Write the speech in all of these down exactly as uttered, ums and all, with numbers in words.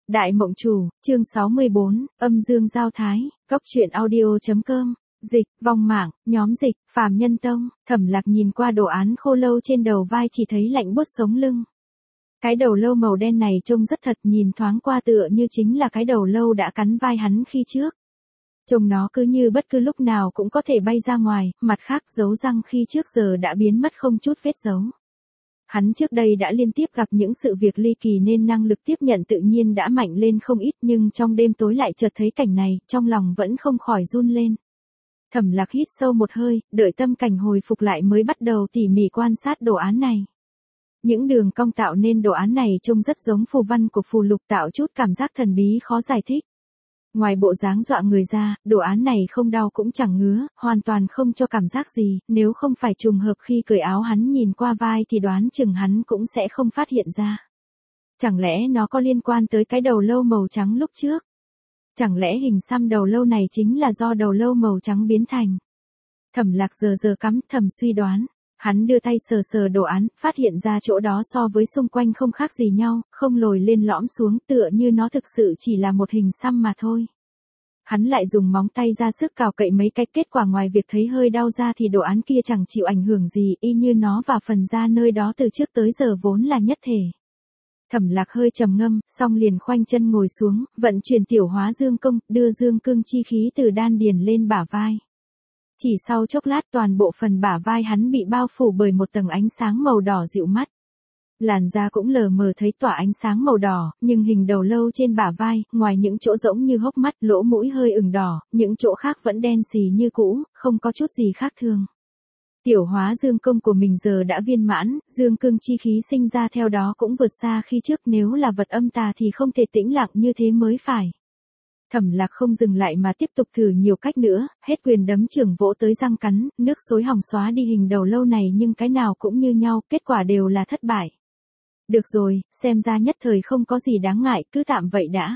Đại Mộng Chủ, chương sáu mươi bốn, âm dương giao thái, Cốc truyện audio.com, dịch, vong mạng, nhóm dịch, Phàm Nhân Tông. Thẩm Lạc nhìn qua đồ án khô lâu trên đầu vai chỉ thấy lạnh buốt sống lưng. Cái đầu lâu màu đen này trông rất thật, nhìn thoáng qua tựa như chính là cái đầu lâu đã cắn vai hắn khi trước. Trông nó cứ như bất cứ lúc nào cũng có thể bay ra ngoài, mặt khác dấu răng khi trước giờ đã biến mất không chút vết dấu. Hắn trước đây đã liên tiếp gặp những sự việc ly kỳ nên năng lực tiếp nhận tự nhiên đã mạnh lên không ít, nhưng trong đêm tối lại chợt thấy cảnh này, trong lòng vẫn không khỏi run lên. Thẩm Lạc hít sâu một hơi, đợi tâm cảnh hồi phục lại mới bắt đầu tỉ mỉ quan sát đồ án này. Những đường cong tạo nên đồ án này trông rất giống phù văn của phù lục, tạo chút cảm giác thần bí khó giải thích. Ngoài bộ dáng dọa người ra, đồ án này không đau cũng chẳng ngứa, hoàn toàn không cho cảm giác gì, nếu không phải trùng hợp khi cởi áo hắn nhìn qua vai thì đoán chừng hắn cũng sẽ không phát hiện ra. Chẳng lẽ nó có liên quan tới cái đầu lâu màu trắng lúc trước? Chẳng lẽ hình xăm đầu lâu này chính là do đầu lâu màu trắng biến thành? Thẩm Lạc giờ giờ cắm thầm suy đoán. Hắn đưa tay sờ sờ đồ án, phát hiện ra chỗ đó so với xung quanh không khác gì nhau, không lồi lên lõm xuống, tựa như nó thực sự chỉ là một hình xăm mà thôi. Hắn lại dùng móng tay ra sức cào cậy mấy cái, kết quả ngoài việc thấy hơi đau ra thì đồ án kia chẳng chịu ảnh hưởng gì, y như nó và phần da nơi đó từ trước tới giờ vốn là nhất thể. Thẩm Lạc hơi trầm ngâm, xong liền khoanh chân ngồi xuống, vận chuyển tiểu hóa dương công, đưa dương cương chi khí từ đan điền lên bả vai. Chỉ sau chốc lát toàn bộ phần bả vai hắn bị bao phủ bởi một tầng ánh sáng màu đỏ dịu mắt. Làn da cũng lờ mờ thấy tỏa ánh sáng màu đỏ, nhưng hình đầu lâu trên bả vai, ngoài những chỗ rỗng như hốc mắt, lỗ mũi hơi ửng đỏ, những chỗ khác vẫn đen xì như cũ, không có chút gì khác thường. Tiểu hóa dương công của mình giờ đã viên mãn, dương cương chi khí sinh ra theo đó cũng vượt xa khi trước, nếu là vật âm tà thì không thể tĩnh lặng như thế mới phải. Thẩm Lạc không dừng lại mà tiếp tục thử nhiều cách nữa, hết quyền đấm chưởng vỗ tới răng cắn, nước xối hỏng xóa đi hình đầu lâu này nhưng cái nào cũng như nhau, kết quả đều là thất bại. Được rồi, xem ra nhất thời không có gì đáng ngại, cứ tạm vậy đã.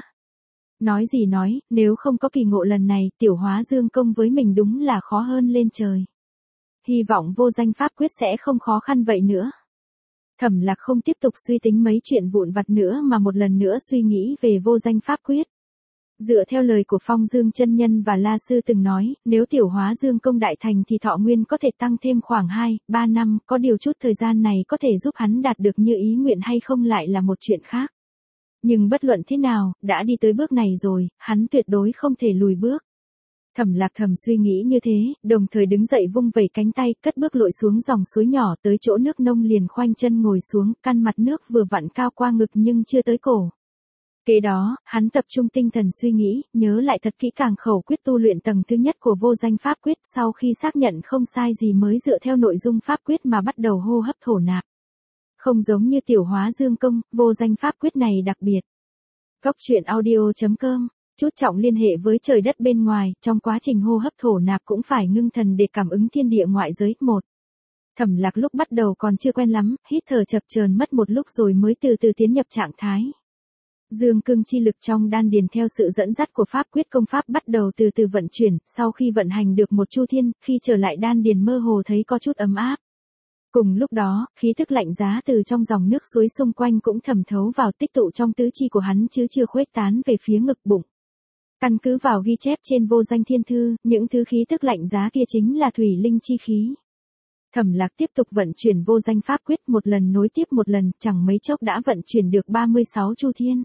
Nói gì nói, nếu không có kỳ ngộ lần này, tiểu hóa dương công với mình đúng là khó hơn lên trời. Hy vọng vô danh pháp quyết sẽ không khó khăn vậy nữa. Thẩm Lạc không tiếp tục suy tính mấy chuyện vụn vặt nữa mà một lần nữa suy nghĩ về vô danh pháp quyết. Dựa theo lời của Phong Dương chân nhân và La sư từng nói, nếu tiểu hóa dương công đại thành thì thọ nguyên có thể tăng thêm khoảng hai, ba năm, có điều chút thời gian này có thể giúp hắn đạt được như ý nguyện hay không lại là một chuyện khác. Nhưng bất luận thế nào, đã đi tới bước này rồi, hắn tuyệt đối không thể lùi bước. Thẩm Lạc thầm suy nghĩ như thế, đồng thời đứng dậy vung vẩy cánh tay, cất bước lội xuống dòng suối nhỏ tới chỗ nước nông liền khoanh chân ngồi xuống, căn mặt nước vừa vặn cao qua ngực nhưng chưa tới cổ. Kế đó, hắn tập trung tinh thần suy nghĩ, nhớ lại thật kỹ càng khẩu quyết tu luyện tầng thứ nhất của vô danh pháp quyết, sau khi xác nhận không sai gì mới dựa theo nội dung pháp quyết mà bắt đầu hô hấp thổ nạp. Không giống như tiểu hóa dương công, vô danh pháp quyết này đặc biệt. Cốc truyện audio.com, chút trọng liên hệ với trời đất bên ngoài, trong quá trình hô hấp thổ nạp cũng phải ngưng thần để cảm ứng thiên địa ngoại giới. Một. Thẩm Lạc lúc bắt đầu còn chưa quen lắm, hít thở chập chờn mất một lúc rồi mới từ từ tiến nhập trạng thái. Dương cương chi lực trong đan điền theo sự dẫn dắt của pháp quyết công pháp bắt đầu từ từ vận chuyển, sau khi vận hành được một chu thiên, khi trở lại đan điền mơ hồ thấy có chút ấm áp. Cùng lúc đó, khí thức lạnh giá từ trong dòng nước suối xung quanh cũng thẩm thấu vào tích tụ trong tứ chi của hắn chứ chưa khuếch tán về phía ngực bụng. Căn cứ vào ghi chép trên vô danh thiên thư, những thứ khí thức lạnh giá kia chính là thủy linh chi khí. Thẩm Lạc tiếp tục vận chuyển vô danh pháp quyết một lần nối tiếp một lần, chẳng mấy chốc đã vận chuyển được ba mươi sáu chu thiên.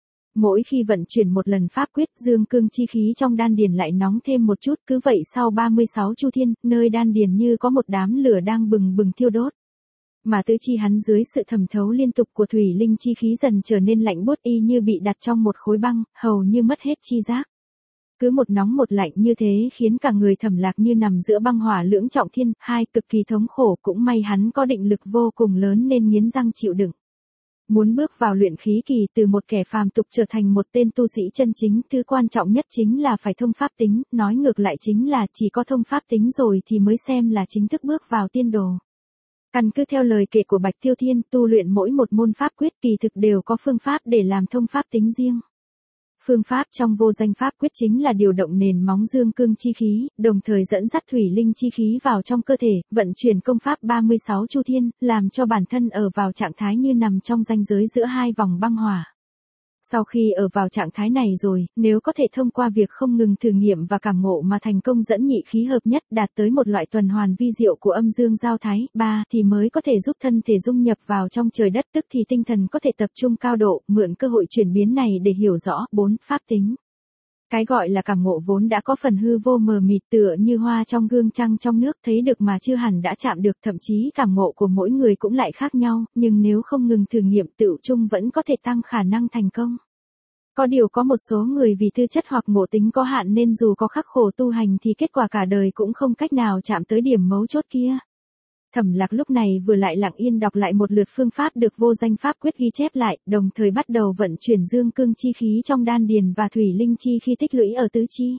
Mỗi khi vận chuyển một lần pháp quyết, dương cương chi khí trong đan điền lại nóng thêm một chút, cứ vậy sau ba mươi sáu chu thiên, nơi đan điền như có một đám lửa đang bừng bừng thiêu đốt. Mà tứ chi hắn dưới sự thẩm thấu liên tục của thủy linh chi khí dần trở nên lạnh buốt y như bị đặt trong một khối băng, hầu như mất hết chi giác. Cứ một nóng một lạnh như thế khiến cả người Thẩm Lạc như nằm giữa băng hỏa lưỡng trọng thiên, hai cực kỳ thống khổ, cũng may hắn có định lực vô cùng lớn nên nghiến răng chịu đựng. Muốn bước vào luyện khí kỳ từ một kẻ phàm tục trở thành một tên tu sĩ chân chính, thứ quan trọng nhất chính là phải thông pháp tính, nói ngược lại chính là chỉ có thông pháp tính rồi thì mới xem là chính thức bước vào tiên đồ. Căn cứ theo lời kể của Bạch Tiêu Thiên, tu luyện mỗi một môn pháp quyết kỳ thực đều có phương pháp để làm thông pháp tính riêng. Phương pháp trong vô danh pháp quyết chính là điều động nền móng dương cương chi khí, đồng thời dẫn dắt thủy linh chi khí vào trong cơ thể, vận chuyển công pháp ba mươi sáu chu thiên, làm cho bản thân ở vào trạng thái như nằm trong ranh giới giữa hai vòng băng hỏa. Sau khi ở vào trạng thái này rồi, nếu có thể thông qua việc không ngừng thử nghiệm và cảm ngộ mà thành công dẫn nhị khí hợp nhất đạt tới một loại tuần hoàn vi diệu của âm dương giao thái, ba thì mới có thể giúp thân thể dung nhập vào trong trời đất, tức thì tinh thần có thể tập trung cao độ, mượn cơ hội chuyển biến này để hiểu rõ bốn pháp tính. Cái gọi là cảm ngộ vốn đã có phần hư vô mờ mịt, tựa như hoa trong gương trăng trong nước, thấy được mà chưa hẳn đã chạm được, thậm chí cảm ngộ của mỗi người cũng lại khác nhau, nhưng nếu không ngừng thử nghiệm tựu chung vẫn có thể tăng khả năng thành công. Có điều có một số người vì tư chất hoặc ngộ tính có hạn nên dù có khắc khổ tu hành thì kết quả cả đời cũng không cách nào chạm tới điểm mấu chốt kia. Thẩm Lạc lúc này vừa lại lặng yên đọc lại một lượt phương pháp được vô danh pháp quyết ghi chép lại, đồng thời bắt đầu vận chuyển dương cương chi khí trong đan điền và thủy linh chi khi tích lũy ở tứ chi.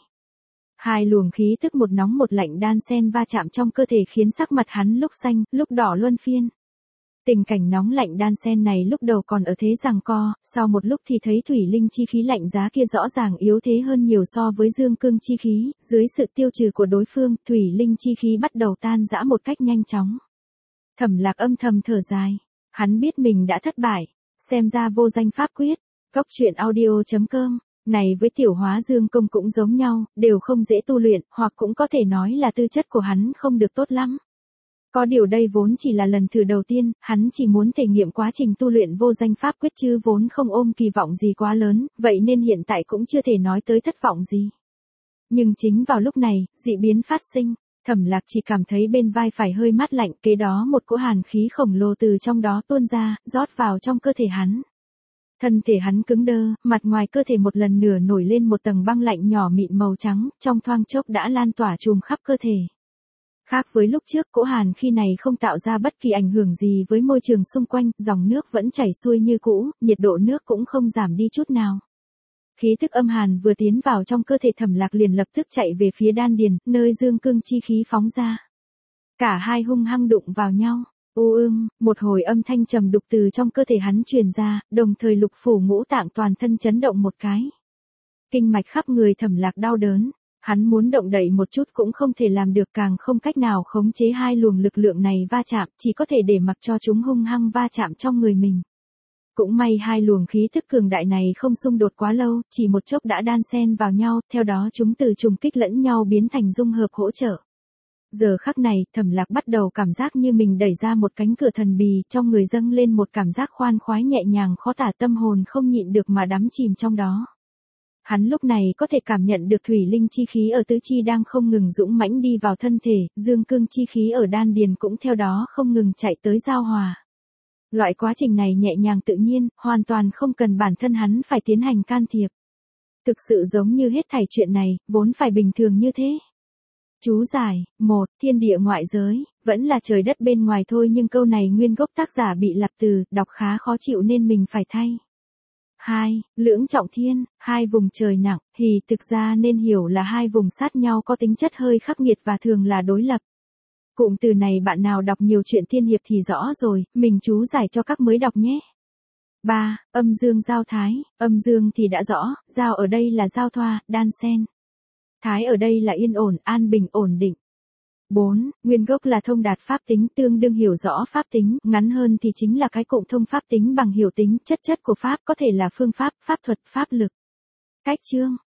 Hai luồng khí tức một nóng một lạnh đan xen va chạm trong cơ thể khiến sắc mặt hắn lúc xanh, lúc đỏ luân phiên. Tình cảnh nóng lạnh đan xen này lúc đầu còn ở thế giằng co, sau một lúc thì thấy thủy linh chi khí lạnh giá kia rõ ràng yếu thế hơn nhiều so với dương cương chi khí, dưới sự tiêu trừ của đối phương, thủy linh chi khí bắt đầu tan rã một cách nhanh chóng. Thẩm Lạc âm thầm thở dài, hắn biết mình đã thất bại, xem ra vô danh pháp quyết. Cốc truyện audio chấm com, này với tiểu hóa dương công cũng giống nhau, đều không dễ tu luyện, hoặc cũng có thể nói là tư chất của hắn không được tốt lắm. Có điều đây vốn chỉ là lần thử đầu tiên, hắn chỉ muốn thể nghiệm quá trình tu luyện vô danh pháp quyết chứ vốn không ôm kỳ vọng gì quá lớn, vậy nên hiện tại cũng chưa thể nói tới thất vọng gì. Nhưng chính vào lúc này, dị biến phát sinh, Thẩm Lạc chỉ cảm thấy bên vai phải hơi mát lạnh, kế đó một cỗ hàn khí khổng lồ từ trong đó tuôn ra, rót vào trong cơ thể hắn. Thân thể hắn cứng đơ, mặt ngoài cơ thể một lần nữa nổi lên một tầng băng lạnh nhỏ mịn màu trắng, trong thoáng chốc đã lan tỏa trùm khắp cơ thể. Khác với lúc trước, cỗ hàn khi này không tạo ra bất kỳ ảnh hưởng gì với môi trường xung quanh, dòng nước vẫn chảy xuôi như cũ, nhiệt độ nước cũng không giảm đi chút nào. Khí tức âm hàn vừa tiến vào trong cơ thể Thẩm Lạc liền lập tức chạy về phía đan điền, nơi dương cương chi khí phóng ra. Cả hai hung hăng đụng vào nhau. U ưm, một hồi âm thanh trầm đục từ trong cơ thể hắn truyền ra, đồng thời lục phủ ngũ tạng toàn thân chấn động một cái. Kinh mạch khắp người Thẩm Lạc đau đớn. Hắn muốn động đậy một chút cũng không thể làm được, càng không cách nào khống chế hai luồng lực lượng này va chạm, chỉ có thể để mặc cho chúng hung hăng va chạm trong người mình. Cũng may hai luồng khí tức cường đại này không xung đột quá lâu, chỉ một chốc đã đan xen vào nhau, theo đó chúng từ trùng kích lẫn nhau biến thành dung hợp hỗ trợ. Giờ khắc này, Thẩm Lạc bắt đầu cảm giác như mình đẩy ra một cánh cửa thần bì, trong người dâng lên một cảm giác khoan khoái nhẹ nhàng khó tả, tâm hồn không nhịn được mà đắm chìm trong đó. Hắn lúc này có thể cảm nhận được thủy linh chi khí ở tứ chi đang không ngừng dũng mãnh đi vào thân thể, dương cương chi khí ở đan điền cũng theo đó không ngừng chạy tới giao hòa. Loại quá trình này nhẹ nhàng tự nhiên, hoàn toàn không cần bản thân hắn phải tiến hành can thiệp. Thực sự giống như hết thảy chuyện này, vốn phải bình thường như thế. Chú giải, một, thiên địa ngoại giới, vẫn là trời đất bên ngoài thôi, nhưng câu này nguyên gốc tác giả bị lặp từ, đọc khá khó chịu nên mình phải thay. Hai, lưỡng trọng thiên, hai vùng trời nặng, thì thực ra nên hiểu là hai vùng sát nhau có tính chất hơi khắc nghiệt và thường là đối lập. Cụm từ này bạn nào đọc nhiều chuyện tiên hiệp thì rõ rồi, mình chú giải cho các mới đọc nhé. Ba, âm dương giao thái, âm dương thì đã rõ, giao ở đây là giao thoa, đan xen. Thái ở đây là yên ổn, an bình, ổn định. Bốn, nguyên gốc là thông đạt pháp tính, tương đương hiểu rõ pháp tính, ngắn hơn thì chính là cái cụm thông pháp tính bằng hiểu tính, chất chất của pháp có thể là phương pháp, pháp thuật, pháp lực. Cách chương,